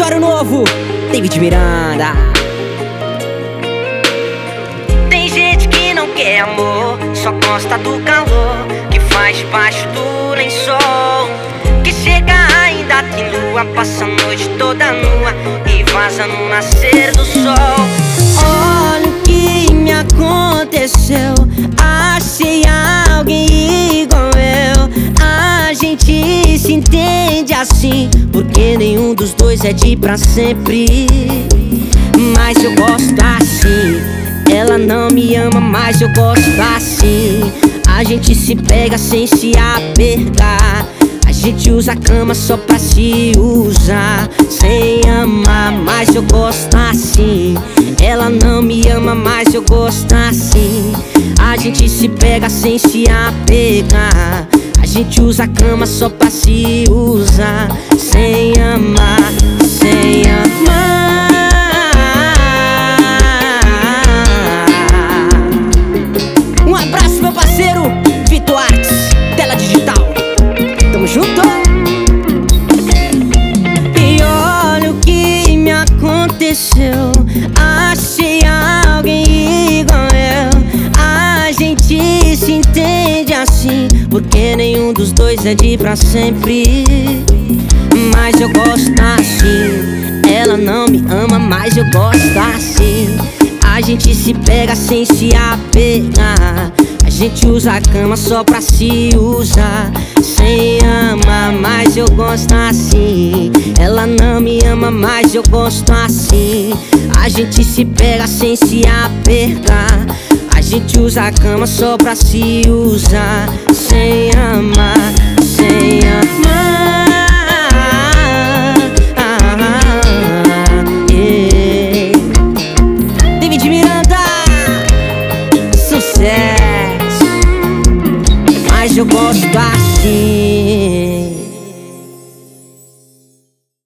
repertório novo, David Miranda. Tem gente que não quer amor, só gosta do calor que faz debaixo do lençol, que chega ainda tem lua, passa a noite toda nua e vaza no nascer do sol. Olha o que me aconteceu, achei alguém igual eu. A gente se entende assim, porque nenhum dos dois é de pra sempre. Mas eu gosto assim, ela não me ama, mas eu gosto assim. A gente se pega sem se apertar, a gente usa a cama só pra se usar, sem amar, mas eu gosto assim. Ela não me ama, mas eu gosto assim. A gente se pega sem se apegar, a gente usa a cama só pra se usar, sem amar, sem amar. Um abraço, meu parceiro Vitor Artes, Tela Digital. Tamo junto. E olha o que me aconteceu, achei alguém igual eu. A gente se entende assim, porque nenhum dos dois é de pra sempre. Mas eu gosto assim, ela não me ama, mas eu gosto assim. A gente se pega sem se apegar, a gente usa a cama só pra se usar, sem amar, mas eu gosto assim. Ela não me ama, mas eu gosto assim. A gente se pega sem se apertar, a gente usa a cama só pra se usar, sem amar, sem amar. David Miranda, sucesso, mas eu gosto assim.